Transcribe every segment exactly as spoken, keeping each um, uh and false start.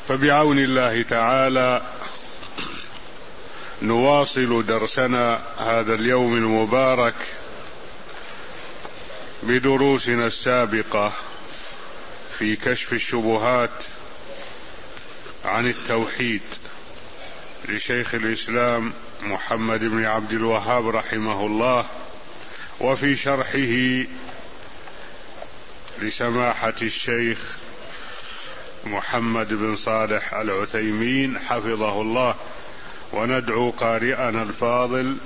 فبعون الله تعالى نواصل درسنا هذا اليوم المبارك بدروسنا السابقة في كشف الشبهات عن التوحيد لشيخ الإسلام محمد بن عبد الوهاب رحمه الله، وفي شرحه لسماحة الشيخ محمد بن صالح العثيمين حفظه الله. وندعو قارئنا الفاضل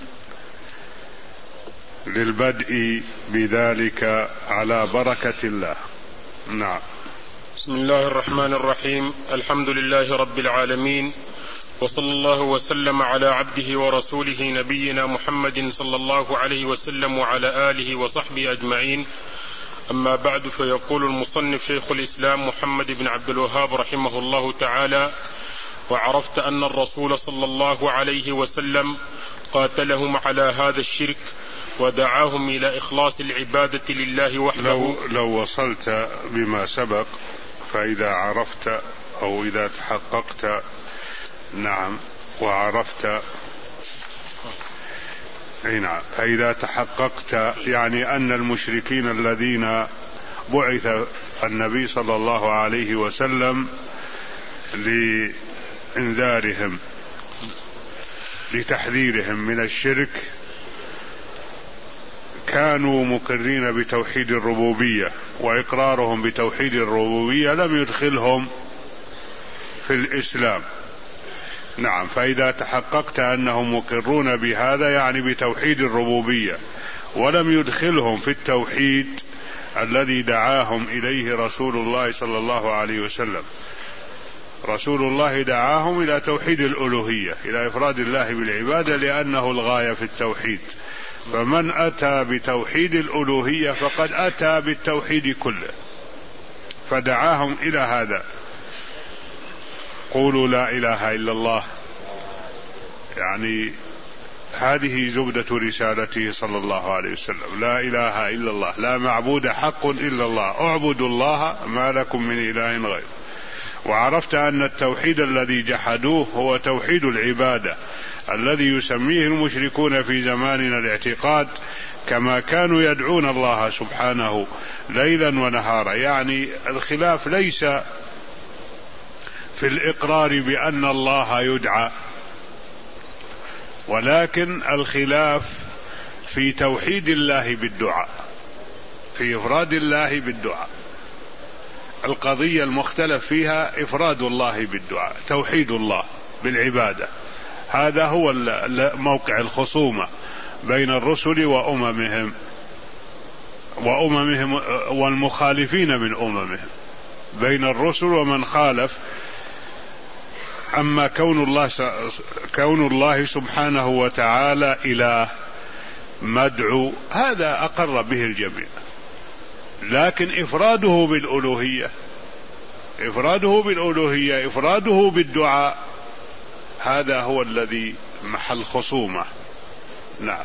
للبدء بذلك على بركة الله. نعم. بسم الله الرحمن الرحيم. الحمد لله رب العالمين، وصلى الله وسلم على عبده ورسوله نبينا محمد صلى الله عليه وسلم وعلى آله وصحبه أجمعين. أما بعد، فيقول المصنف شيخ الإسلام محمد بن عبد الوهاب رحمه الله تعالى: وعرفت أن الرسول صلى الله عليه وسلم قاتلهم على هذا الشرك ودعاهم إلى إخلاص العبادة لله وحده. لو, لو وصلت بما سبق، فإذا عرفت أو إذا تحققت. نعم. وعرفت أي نعم. فإذا تحققت يعني أن المشركين الذين بعث النبي صلى الله عليه وسلم لإنذارهم لتحذيرهم من الشرك كانوا مقرين بتوحيد الربوبية، وإقرارهم بتوحيد الربوبية لم يدخلهم في الإسلام. نعم. فإذا تحققت أنهم مقرون بهذا يعني بتوحيد الربوبية، ولم يدخلهم في التوحيد الذي دعاهم إليه رسول الله صلى الله عليه وسلم. رسول الله دعاهم إلى توحيد الألوهية، إلى إفراد الله بالعبادة، لأنه الغاية في التوحيد. فمن أتى بتوحيد الألوهية فقد أتى بالتوحيد كله، فدعاهم إلى هذا. قولوا لا إله إلا الله، يعني هذه زبدة رسالته صلى الله عليه وسلم. لا إله إلا الله، لا معبود حق إلا الله، اعبدوا الله ما لكم من إله غيره. وعرفت أن التوحيد الذي جحدوه هو توحيد العبادة الذي يسميه المشركون في زماننا الاعتقاد، كما كانوا يدعون الله سبحانه ليلا ونهارا. يعني الخلاف ليس في الإقرار بأن الله يدعى، ولكن الخلاف في توحيد الله بالدعاء، في إفراد الله بالدعاء. القضية المختلف فيها إفراد الله بالدعاء، توحيد الله بالعبادة. هذا هو موقع الخصومة بين الرسل وأممهم وأممهم والمخالفين من أممهم، بين الرسل ومن خالف. أما كون الله كون الله سبحانه وتعالى إله مدعو، هذا أقر به الجميع، لكن إفراده بالألوهية إفراده بالألوهية إفراده بالدعاء، هذا هو الذي محل خصومة. نعم.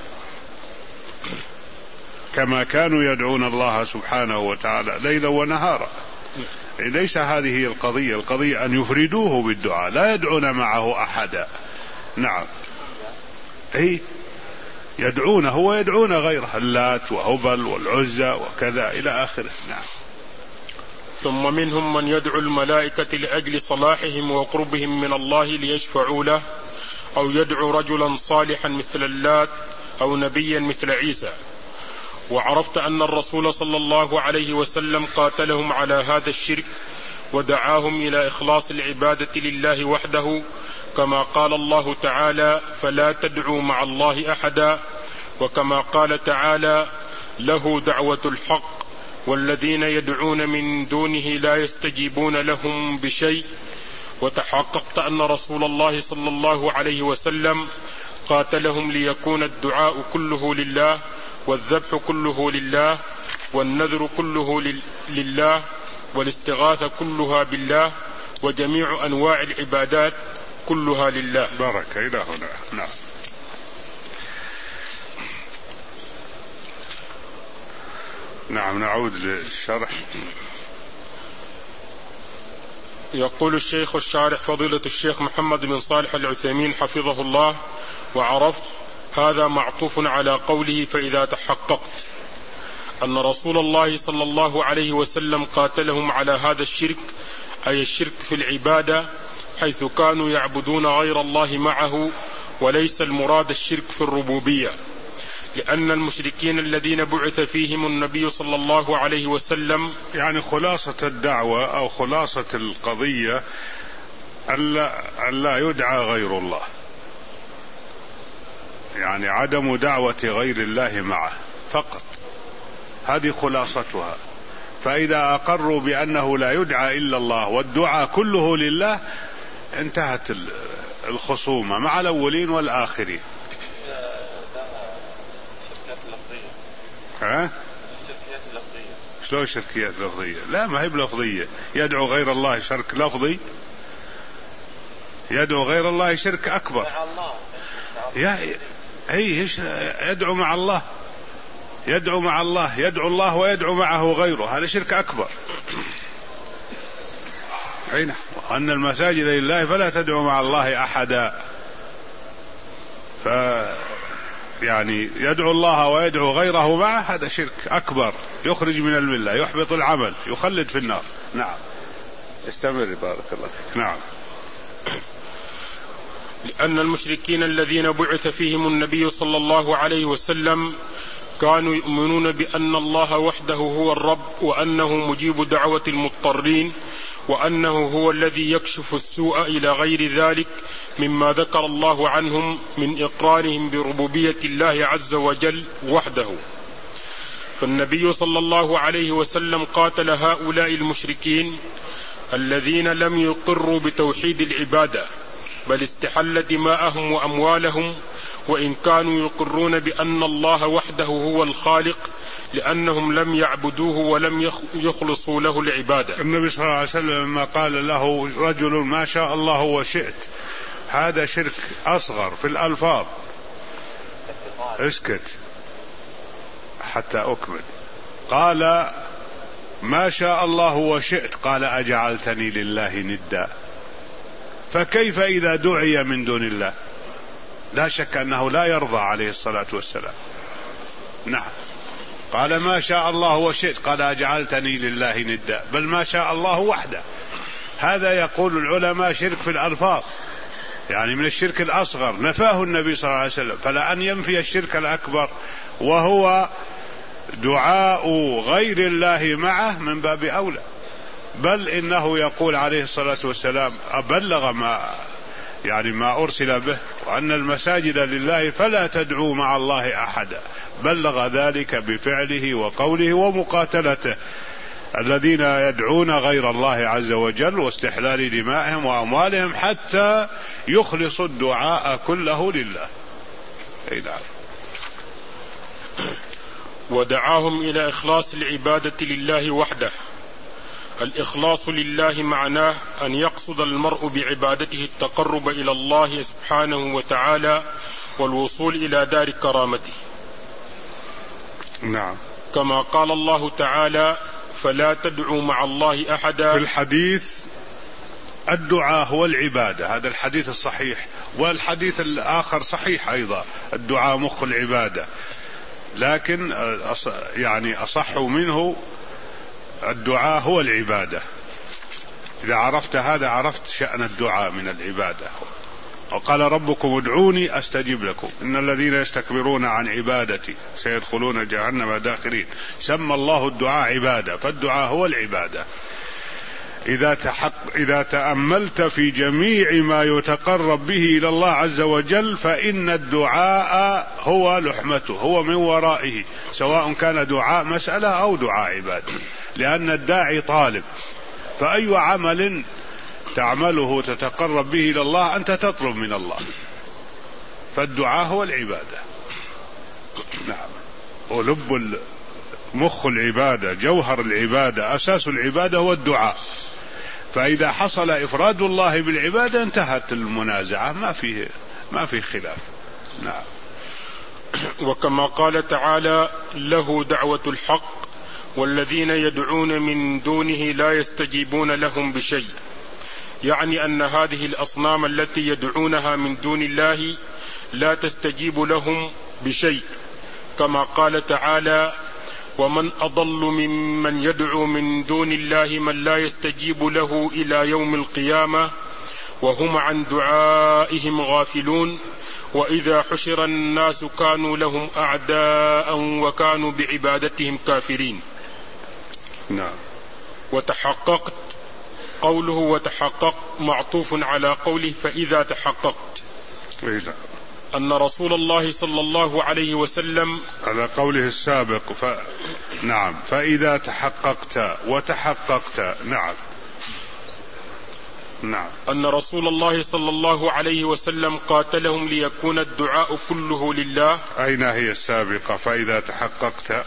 كما كانوا يدعون الله سبحانه وتعالى ليلا ونهارا. ليس هذه القضية، القضية أن يفردوه بالدعاء، لا يدعون معه أحدا. نعم. أي يدعونه ويدعون غيره، اللات وهبل والعزى وكذا إلى آخره. نعم. ثم منهم من يدعو الملائكة لأجل صلاحهم وقربهم من الله ليشفعوا له، أو يدعو رجلا صالحا مثل اللات، أو نبيا مثل عيسى. وعرفت أن الرسول صلى الله عليه وسلم قاتلهم على هذا الشرك ودعاهم إلى إخلاص العبادة لله وحده، كما قال الله تعالى: فلا تدعوا مع الله أحدا، وكما قال تعالى: له دعوة الحق والذين يدعون من دونه لا يستجيبون لهم بشيء. وتحققت أن رسول الله صلى الله عليه وسلم قاتلهم ليكون الدعاء كله لله، والذبح كله لله، والنذر كله لله، والاستغاثة كلها بالله، وجميع أنواع العبادات كلها لله. بارك إلى هنا. نعم. نعم. نعود للشرح. يقول الشيخ الشارح فضيلة الشيخ محمد بن صالح العثيمين حفظه الله: وعرفت هذا معطوف على قوله فإذا تحققت أن رسول الله صلى الله عليه وسلم قاتلهم على هذا الشرك، أي الشرك في العبادة، حيث كانوا يعبدون غير الله معه، وليس المراد الشرك في الربوبية، لأن المشركين الذين بعث فيهم النبي صلى الله عليه وسلم. يعني خلاصة الدعوة أو خلاصة القضية ألا, ألا يدعى غير الله، يعني عدم دعوة غير الله معه فقط، هذه خلاصتها. فإذا أقروا بأنه لا يدعى إلا الله والدعاء كله لله انتهت الخصومة مع الأولين والآخرين. ها؟ الشركيات اللفظية. شلون شركيات لفظية؟ لا، ما هي بلفظية. يدعو غير الله شرك لفظي؟ يدعو غير الله شرك أكبر. مع الله. يا هي يدعو مع الله، يدعو مع الله، يدعو الله ويدعو معه غيره، هذا شرك أكبر. حين أن المساجد لله فلا تدعو مع الله أحدا. ف يعني يدعو الله ويدعو غيره معه، هذا شرك أكبر يخرج من الملة، يحبط العمل، يخلد في النار. نعم، استمر بارك الله فيك. نعم. لأن المشركين الذين بعث فيهم النبي صلى الله عليه وسلم كانوا يؤمنون بأن الله وحده هو الرب، وأنه مجيب دعوة المضطرين، وأنه هو الذي يكشف السوء إلى غير ذلك مما ذكر الله عنهم من إقرارهم بربوبية الله عز وجل وحده. فالنبي صلى الله عليه وسلم قاتل هؤلاء المشركين الذين لم يقروا بتوحيد العبادة، بل استحل دماءهم وأموالهم، وإن كانوا يقرون بأن الله وحده هو الخالق، لأنهم لم يعبدوه ولم يخلصوا له العبادة. النبي صلى الله عليه وسلم لما قال له رجل ما شاء الله وشئت، هذا شرك أصغر في الألفاظ. اسكت حتى أكمل. قال ما شاء الله وشئت، قال أجعلتني لله ندا، فكيف إذا دعي من دون الله؟ لا شك أنه لا يرضى عليه الصلاة والسلام. نعم، قال ما شاء الله وشئت، قال أجعلتني لله ندا، بل ما شاء الله وحده. هذا يقول العلماء شرك في الألفاظ، يعني من الشرك الأصغر، نفاه النبي صلى الله عليه وسلم. فلا أن ينفي الشرك الأكبر وهو دعاء غير الله معه من باب أولى، بل إنه يقول عليه الصلاة والسلام أبلغ ما يعني ما أرسل به، وأن المساجد لله فلا تدعوا مع الله أحدا، بلغ ذلك بفعله وقوله ومقاتلته الذين يدعون غير الله عز وجل واستحلال دمائهم وأموالهم حتى يخلصوا الدعاء كله لله. ودعاهم إلى إخلاص العبادة لله وحده. الإخلاص لله معناه أن يقصد المرء بعبادته التقرب إلى الله سبحانه وتعالى والوصول إلى دار كرامته. نعم، كما قال الله تعالى فلا تدعوا مع الله أحدا. في الحديث الدعاء هو العبادة، هذا الحديث الصحيح، والحديث الآخر صحيح أيضا، الدعاء مخ العبادة، لكن يعني أصح منه الدعاء هو العبادة. إذا عرفت هذا عرفت شأن الدعاء من العبادة. وقال ربكم ادعوني أستجب لكم إن الذين يستكبرون عن عبادتي سيدخلون جهنم داخرين. سمى الله الدعاء عبادة، فالدعاء هو العبادة. إذا, تحق إذا تأملت في جميع ما يتقرب به إلى الله عز وجل فإن الدعاء هو لحمته، هو من ورائه، سواء كان دعاء مسألة أو دعاء عبادة، لأن الداعي طالب، فأي عمل تعمله تتقرب به إلى الله أنت تطلب من الله، فالدعاء هو العبادة. نعم، ولب مخ العبادة، جوهر العبادة، أساس العبادة هو الدعاء. فإذا حصل إفراد الله بالعبادة انتهت المنازعة، ما فيه ما فيه خلاف. نعم. وكما قال تعالى له دعوة الحق والذين يدعون من دونه لا يستجيبون لهم بشيء. يعني أن هذه الأصنام التي يدعونها من دون الله لا تستجيب لهم بشيء، كما قال تعالى: ومن أضل ممن يدعو من دون الله من لا يستجيب له إلى يوم القيامة وهم عن دعائهم غافلون وإذا حشر الناس كانوا لهم أعداء وكانوا بعبادتهم كافرين. نعم. وتحققت، قوله وتحققت معطوف على قوله فإذا تحققت، أن رسول الله صلى الله عليه وسلم على قوله السابق ف... نعم فإذا تحققت وتحققت. نعم نعم أن رسول الله صلى الله عليه وسلم قاتلهم ليكون الدعاء كله لله. أين هي السابقة؟ فإذا تحققت،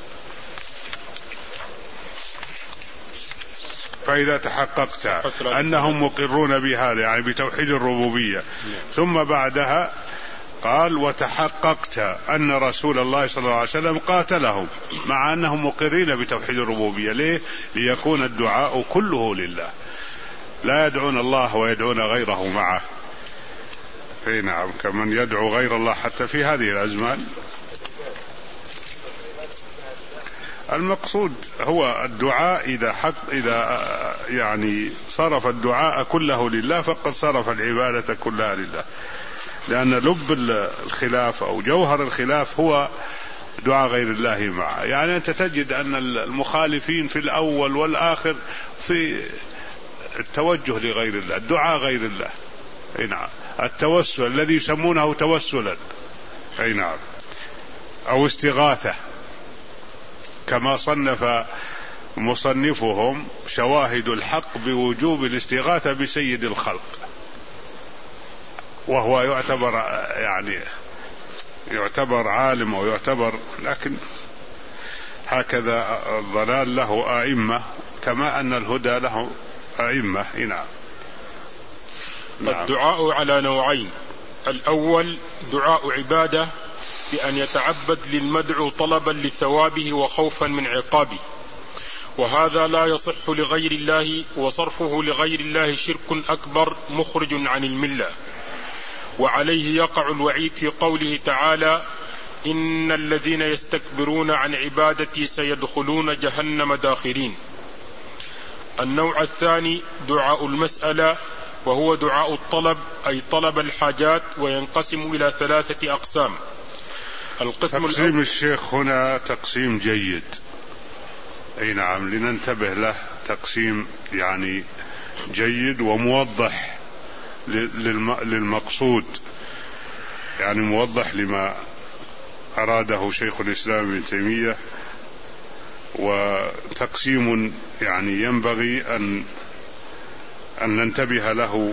فإذا تحققت أنهم مقرون بهذا يعني بتوحيد الربوبية، ثم بعدها قال وتحققت أن رسول الله صلى الله عليه وسلم قاتلهم مع أنهم مقرين بتوحيد الربوبية. ليه؟ ليكون الدعاء كله لله، لا يدعون الله ويدعون غيره معه. في نعم كمن يدعو غير الله حتى في هذه الأزمان. المقصود هو الدعاء إذا حق إذا يعني صرف الدعاء كله لله فقد صرف العبادة كلها لله، لأن لب الخلاف أو جوهر الخلاف هو دعاء غير الله معه. يعني أنت تجد أن المخالفين في الأول والآخر في التوجه لغير الله، الدعاء غير الله، أي نعم، التوسل الذي يسمونه توسلا، أي نعم، أو استغاثة، كما صنف مصنفهم شواهد الحق بوجوب الاستغاثة بسيد الخلق، وهو يعتبر يعني يعتبر عالم ويعتبر، لكن هكذا الضلال له أئمة كما أن الهدى له أئمة. نعم. الدعاء على نوعين: الأول دعاء عبادة بأن يتعبد للمدعو طلبا لثوابه وخوفا من عقابه، وهذا لا يصح لغير الله، وصرفه لغير الله شرك أكبر مخرج عن الملة، وعليه يقع الوعيد في قوله تعالى: إن الذين يستكبرون عن عبادتي سيدخلون جهنم داخرين. النوع الثاني دعاء المسألة، وهو دعاء الطلب أي طلب الحاجات، وينقسم إلى ثلاثة أقسام. القسم تقسيم الشيخ هنا تقسيم جيد، أي نعم، لننتبه له، تقسيم يعني جيد وموضح للمقصود، يعني موضح لما أراده شيخ الإسلام ابن تيمية، وتقسيم يعني ينبغي أن أن ننتبه له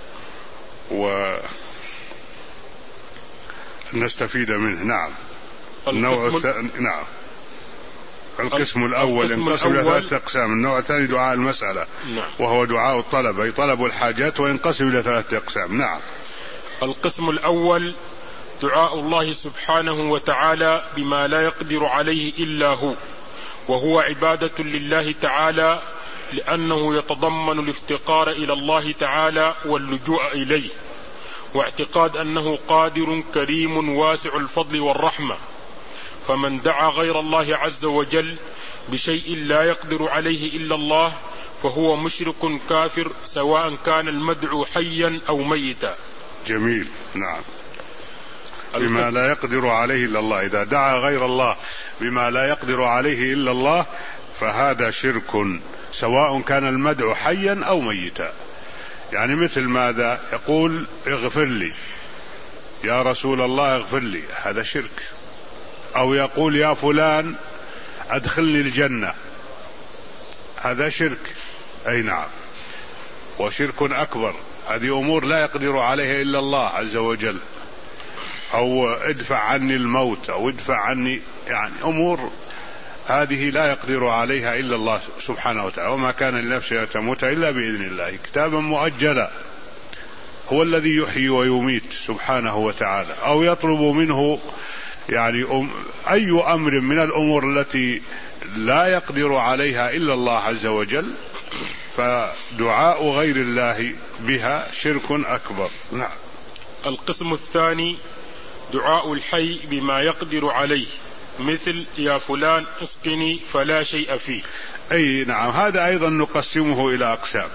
ونستفيد منه. نعم. النوع الثاني، نعم، القسم الأول ينقسم إلى ثلاثة أقسام. النوع الثاني دعاء المسألة، نعم، وهو دعاء الطلب أي طلب الحاجات، وينقسم إلى ثلاثة أقسام. نعم. القسم الأول دعاء الله سبحانه وتعالى بما لا يقدر عليه إلا هو، وهو عبادة لله تعالى، لأنه يتضمن الافتقار إلى الله تعالى واللجوء إليه، واعتقاد أنه قادر كريم واسع الفضل والرحمة. فمن دعا غير الله عز وجل بشيء لا يقدر عليه إلا الله فهو مشرك كافر، سواء كان المدعو حيا أو ميتا. جميل. نعم. بما لا يقدر عليه إلا الله، إذا دعا غير الله بما لا يقدر عليه إلا الله فهذا شرك، سواء كان المدعو حيا أو ميتا. يعني مثل ماذا؟ يقول اغفر لي يا رسول الله اغفر لي، هذا شرك. أو يقول يا فلان أدخلني الجنة، هذا شرك، أي نعم، وشرك أكبر. هذه أمور لا يقدر عليها إلا الله عز وجل. أو ادفع عني الموت، أو ادفع عني، يعني أمور هذه لا يقدر عليها إلا الله سبحانه وتعالى. وما كان لنفس أن تموت إلا بإذن الله كتابا مؤجلا، هو الذي يحيي ويميت سبحانه وتعالى. أو يطلب منه يعني أم أي أمر من الأمور التي لا يقدر عليها إلا الله عز وجل، فدعاء غير الله بها شرك أكبر. نعم. القسم الثاني دعاء الحي بما يقدر عليه، مثل يا فلان اسقني فلا شيء فيه. أي نعم، هذا أيضا نقسمه إلى أقسام.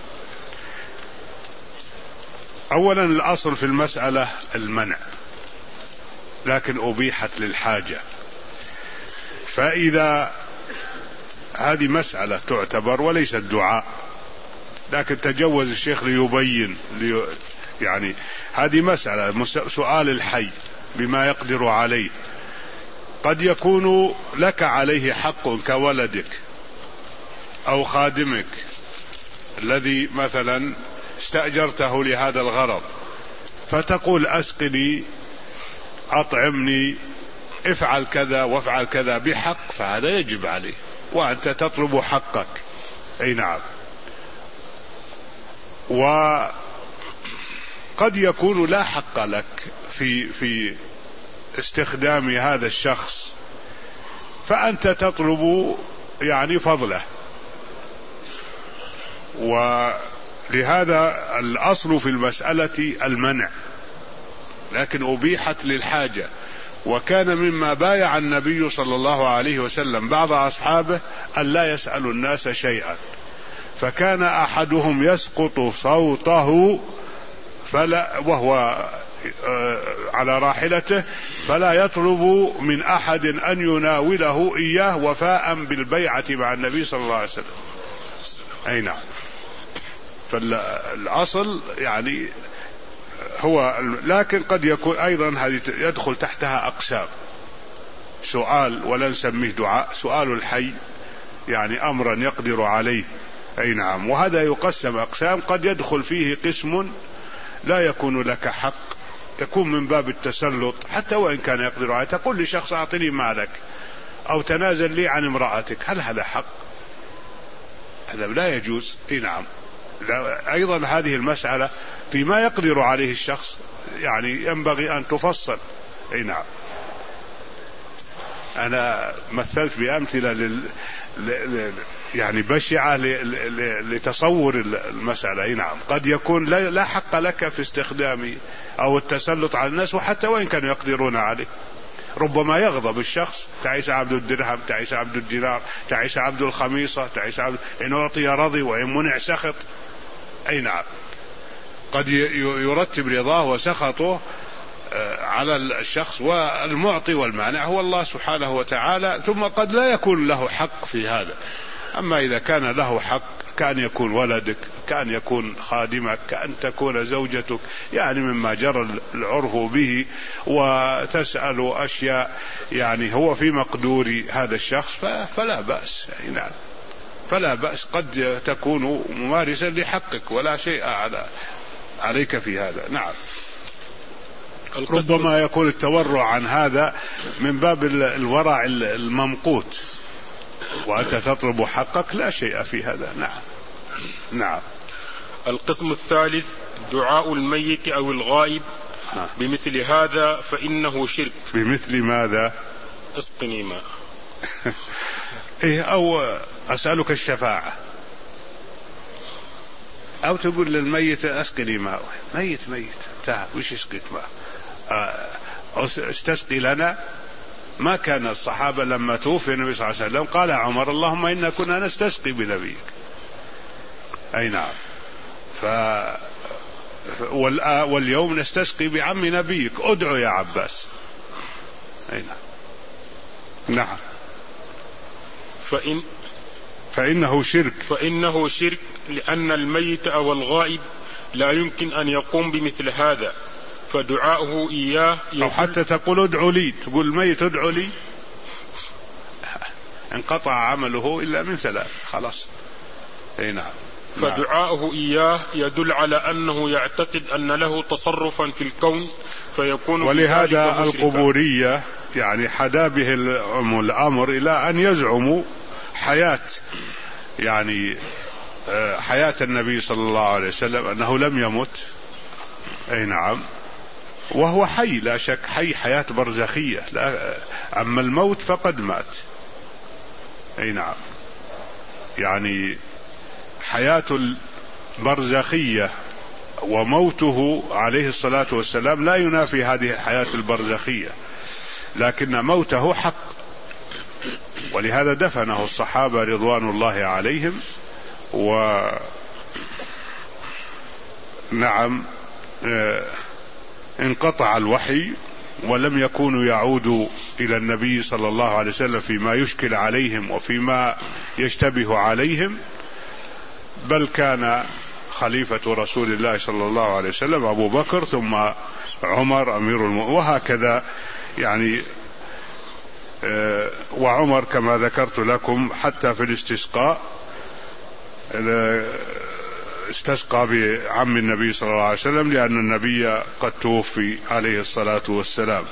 أولا الأصل في المسألة المنع، لكن أبيحت للحاجة، فإذا هذه مسألة تعتبر وليست دعاء، لكن تجوز الشيخ ليبين لي يعني هذه مسألة سؤال الحي بما يقدر عليه، قد يكون لك عليه حق كولدك أو خادمك الذي مثلا استأجرته لهذا الغرض، فتقول أسقني، أطعمني، افعل كذا وافعل كذا بحق، فهذا يجب عليه وأنت تطلب حقك. أي نعم. وقد يكون لا حق لك في في استخدام هذا الشخص، فأنت تطلب يعني فضله، ولهذا الأصل في المسألة المنع، لكن أبيحت للحاجة. وكان مما بايع النبي صلى الله عليه وسلم بعض أصحابه أن لا يسألوا الناس شيئا، فكان أحدهم يسقط صوته فلا وهو على راحلته فلا يطلب من أحد أن يناوله إياه وفاء بالبيعة مع النبي صلى الله عليه وسلم. أي نعم. فالأصل يعني هو، لكن قد يكون أيضا هذه يدخل تحتها أقسام. سؤال ولا نسميه دعاء، سؤال الحي يعني أمرا يقدر عليه. أي نعم. وهذا يقسم أقسام، قد يدخل فيه قسم لا يكون لك حق، يكون من باب التسلط، حتى وإن كان يقدر عليه. تقول لشخص أعطني مالك أو تنازل لي عن امرأتك، هل هذا حق؟ هذا لا يجوز. اي نعم. ايضا هذه المسألة فيما يقدر عليه الشخص يعني ينبغي ان تفصل. اي نعم. انا مثلت بامثلة لل... ل... يعني بشعة ل... ل... لتصور المسألة. اي نعم. قد يكون لا... لا حق لك في استخدام او التسلط على الناس، وحتى وان كانوا يقدرون عليه. ربما يغضب الشخص، تعيس عبد الدرهم، تعيس عبد الدينار، تعيس عبد الخميصة، تعيس عبد، إن أعطي رضي وإن منع سخط. أي نعم. قد يرتب رضاه وسخطه على الشخص، والمعطي والمانع هو الله سبحانه وتعالى، ثم قد لا يكون له حق في هذا. أما إذا كان له حق، كان يكون ولدك، كان يكون خادمك، كأن تكون زوجتك، يعني مما جرى العرف به، وتسأل أشياء يعني هو في مقدور هذا الشخص، فلا بأس. نعم. فلا بأس، قد تكون ممارسا لحقك ولا شيء على عليك في هذا. نعم. ربما يكون التورع عن هذا من باب الورع الممقوت، وأنت تطلب حقك، لا شيء في هذا. نعم. نعم. القسم الثالث دعاء الميت أو الغائب ها. بمثل هذا فإنه شرك. بمثل ماذا؟ اسقني ماء. إيه، أو أسألك الشفاعة، أو تقول للميت أسقني ماء. ميت ميت تعال وش يسقيك ماء؟ استسقي لنا. ما كان الصحابة لما توفي النبي صلى الله عليه وسلم قال عمر اللهم إنا كنا نستسقي بنبيك. أي نعم. ف... واليوم نستسقي بعم نبيك، ادعو يا عباس. أي نعم. نعم. فإن فإنه شرك. فإنه شرك لأن الميت أو الغائب لا يمكن أن يقوم بمثل هذا، فدعاؤه إياه أو حتى تقول ادعو لي، تقول الميت ادعو لي، انقطع عمله إلا من ثلاث، خلاص. أي نعم. فدعاؤه إياه يدل على أنه يعتقد أن له تصرفا في الكون، فيكون ولهذا القبورية يعني حدا به الأمر إلى أن يزعموا حياة يعني حياة النبي صلى الله عليه وسلم، أنه لم يمت. أي نعم. وهو حي لا شك، حي حياة برزخية، لا أما الموت فقد مات. أي نعم. يعني حياة البرزخية وموته عليه الصلاة والسلام لا ينافي هذه الحياة البرزخية، لكن موته حق، ولهذا دفنه الصحابة رضوان الله عليهم. ونعم انقطع الوحي ولم يكونوا يعودوا إلى النبي صلى الله عليه وسلم فيما يشكل عليهم وفيما يشتبه عليهم، بل كان خليفة رسول الله صلى الله عليه وسلم أبو بكر ثم عمر أمير المؤمنين، وهكذا يعني. وعمر كما ذكرت لكم حتى في الاستسقاء استسقى بعم النبي صلى الله عليه وسلم لأن النبي قد توفي عليه الصلاة والسلام.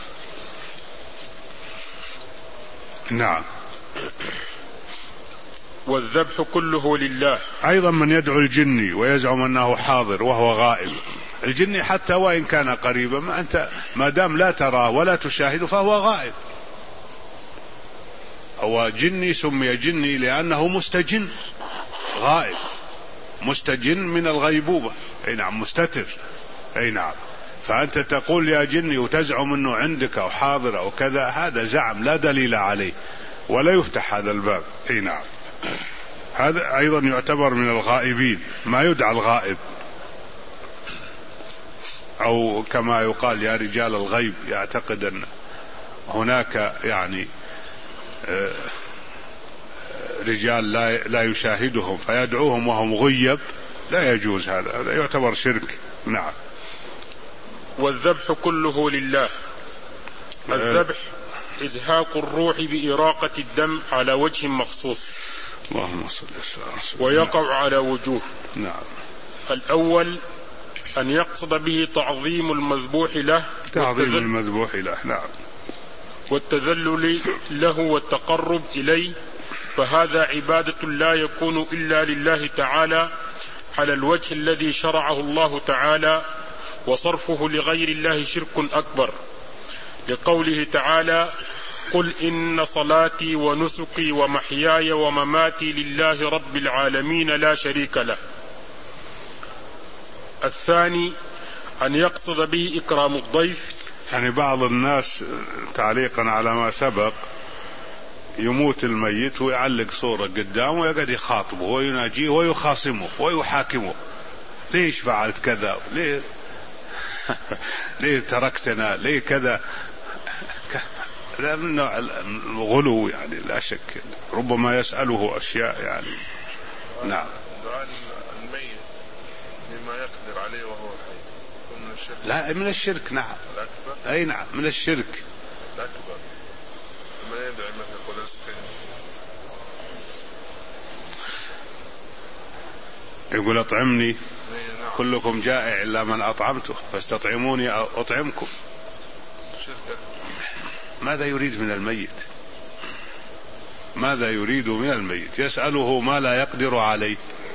نعم. والذبح كله لله. أيضا من يدعو الجني ويزعم أنه حاضر وهو غائب، الجني حتى وإن كان قريبا ما أنت ما دام لا تراه ولا تشاهده فهو غائب. هو جني سمي جني لأنه مستجن، غائب مستجن من الغيبوبة، أي نعم، مستتر، أي نعم. فأنت تقول يا جني وتزعم أنه عندك أو حاضر أو كذا، هذا زعم لا دليل عليه ولا يفتح هذا الباب، أي نعم. هذا أيضا يعتبر من الغائبين، ما يدعى الغائب، أو كما يقال يا رجال الغيب، يعتقد أن هناك يعني رجال لا لا يشاهدهم فيدعوهم وهم غيب، لا يجوز هذا، هذا يعتبر شرك. نعم. والذبح كله لله. الذبح إزهاق الروح بإراقة الدم على وجه مخصوص، اللهم صل وسلم، ويقع على وجوه. نعم. الأول أن يقصد به تعظيم المذبوح له، تعظيم المذبوح له، نعم، والتذلل له والتقرب إليه، فهذا عبادة لا يكون إلا لله تعالى على الوجه الذي شرعه الله تعالى، وصرفه لغير الله شرك أكبر، لقوله تعالى: قل إن صلاتي ونسكي ومحياي ومماتي لله رب العالمين لا شريك له. الثاني أن يقصد به إكرام الضيف. يعني بعض الناس تعليقا على ما سبق يموت الميت ويعلق صورة قدامه ويقعد يخاطبه ويناجيه ويخاصمه ويحاكمه، ليش فعلت كذا، ليه ليه تركتنا، ليه كذا. لا، من نوع الغلو يعني، لا شك، ربما يسأله أشياء يعني. نعم. دعاء الميت فيما يقدر عليه وهو حي من الشرك. لا، من الشرك. نعم. الأكبر. أي نعم، من الشرك الأكبر. ما يدعي مثل قل اسقني، يقول أطعمني، كلكم جائع إلا من أطعمته فاستطعموني أطعمكم. ماذا يريد من الميت؟ ماذا يريد من الميت؟ يسأله ما لا يقدر عليه.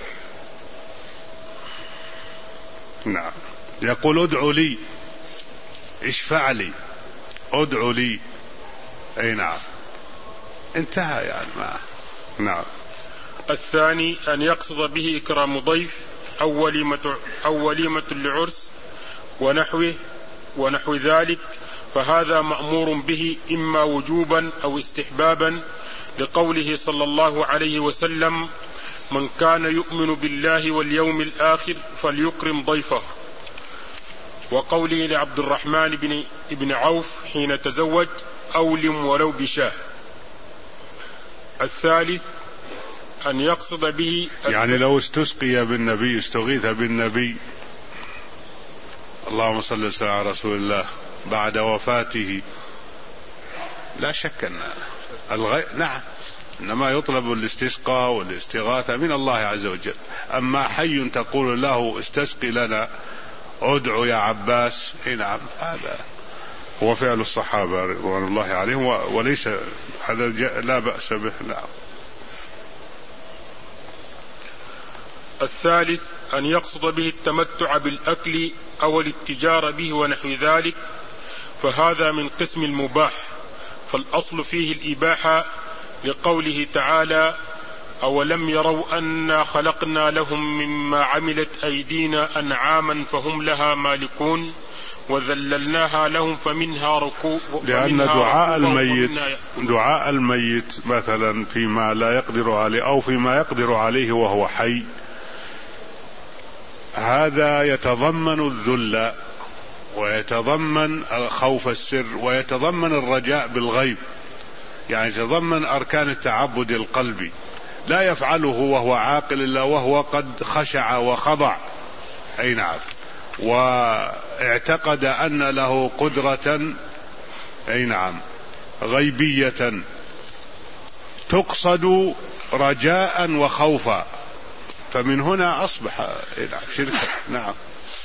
نعم. يقول ادعو لي، اشفع لي، ادعو لي، أي نعم، انتهى يعني ما. نعم. الثاني أن يقصد به إكرام ضيف أو وليمة, أو وليمة لعرس ونحوه ونحو ذلك، فهذا مأمور به إما وجوبا أو استحبابا، لقوله صلى الله عليه وسلم: من كان يؤمن بالله واليوم الآخر فليكرم ضيفه، وقوله لعبد الرحمن بن ابن عوف حين تزوج: أولم ولو بشاه. الثالث أن يقصد به، يعني لو استسقي بالنبي، استغيث بالنبي، اللهم صل وسلم على رسول الله، بعد وفاته، لا شك أن الغي... نعم، إنما يطلب الاستسقاء والاستغاثة من الله عز وجل. أما حي تقول له استسقي لنا، ادعو يا عباس، نعم، هذا هو فعل الصحابة رضوان الله عليهم، وليس هذا لا بأس به. نعم. الثالث أن يقصد به التمتع بالأكل أو الاتجار به ونحو ذلك، فهذا من قسم المباح، فالأصل فيه الإباحة، لقوله تعالى: أولم يروا أنا خلقنا لهم مما عملت أيدينا أنعاما فهم لها مالكون وذللناها لهم فمنها ركوب. لأن دعاء الميت دعاء الميت مثلا فيما لا يقدر عليه أو فيما يقدر عليه وهو حي، هذا يتضمن الذل ويتضمن خوف السر ويتضمن الرجاء بالغيب، يعني يتضمن أركان التعبد القلبي، لا يفعله وهو عاقل إلا وهو قد خشع وخضع، أي نعم، واعتقد أن له قدرة، أي نعم، غيبية تقصد رجاء وخوفا، فمن هنا أصبح شركا. نعم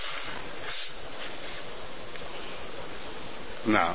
نعم،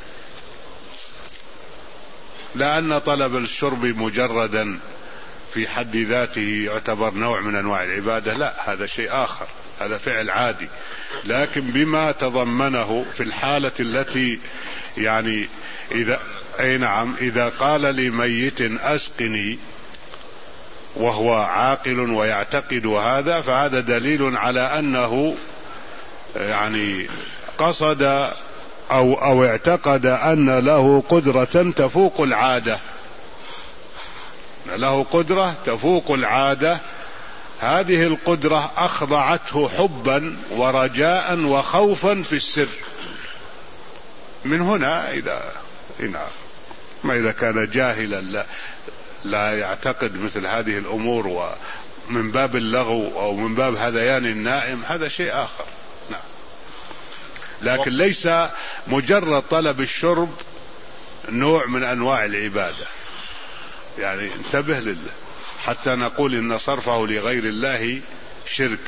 لأن طلب الشرب مجردا في حد ذاته يعتبر نوع من أنواع العبادة، لا، هذا شيء آخر، هذا فعل عادي، لكن بما تضمنه في الحالة التي يعني إذا أي نعم إذا قال لميت أسقني وهو عاقل ويعتقد هذا، فهذا دليل على أنه يعني قصد أو أو اعتقد أن له قدرة تفوق العادة، له قدرة تفوق العادة، هذه القدرة أخضعته حبا ورجاء وخوفا في السر. من هنا إذا هنا ما إذا كان جاهلا لا, لا يعتقد مثل هذه الأمور ومن باب اللغو أو من باب هذيان النائم، هذا شيء آخر. نعم، لكن ليس مجرد طلب الشرب نوع من أنواع العبادة، يعني انتبه لله حتى نقول إن صرفه لغير الله شرك.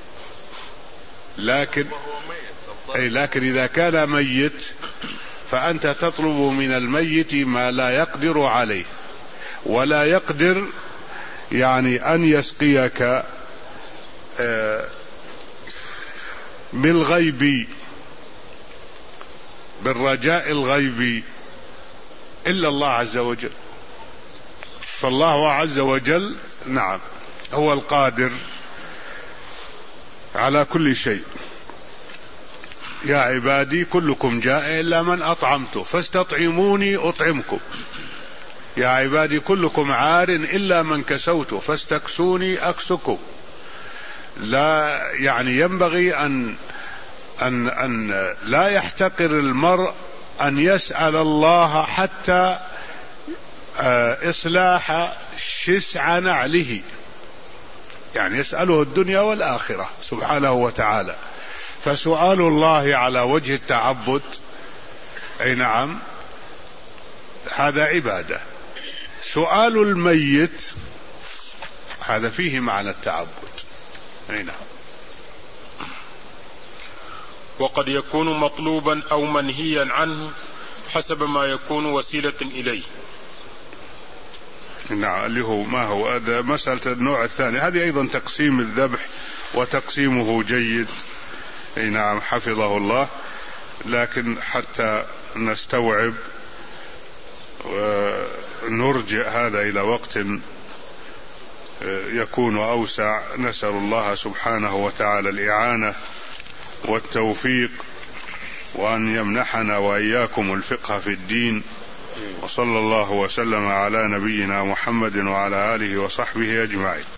لكن أي لكن إذا كان ميت فأنت تطلب من الميت ما لا يقدر عليه، ولا يقدر يعني أن يسقيك بالغيب بالرجاء الغيبي إلا الله عز وجل. فالله عز وجل نعم هو القادر على كل شيء. يا عبادي كلكم جائع إلا من أطعمته فاستطعموني أطعمكم، يا عبادي كلكم عار إلا من كسوته فاستكسوني أكسكم. لا يعني ينبغي أن أن أن لا يحتقر المرء أن يسأل الله حتى إصلاح شسع نعله، يعني يسأله الدنيا والآخرة سبحانه وتعالى. فسؤال الله على وجه التعبد أي نعم هذا عبادة. سؤال الميت هذا فيه معنى التعبد، أي نعم. وقد يكون مطلوبا أو منهيا عنه حسب ما يكون وسيلة إليه. نعم، اللي هو ما هو هذا مسألة النوع الثاني، هذه أيضا تقسيم الذبح وتقسيمه جيد، أي نعم حفظه الله، لكن حتى نستوعب ونرجع هذا إلى وقت يكون أوسع. نسأل الله سبحانه وتعالى الإعانة والتوفيق، وأن يمنحنا وإياكم الفقه في الدين. وصلى الله وسلم على نبينا محمد وعلى آله وصحبه أجمعين.